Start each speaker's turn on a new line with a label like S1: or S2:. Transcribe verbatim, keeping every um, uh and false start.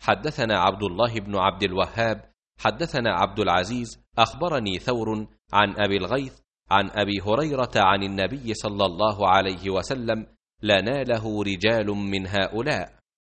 S1: حدثنا عبد الله بن عبد الوهاب حدثنا عبد العزيز أخبرني ثور عن أبي الغيث عن أبي هريرة عن النبي صلى الله عليه وسلم: لناله رجال من هؤلاء.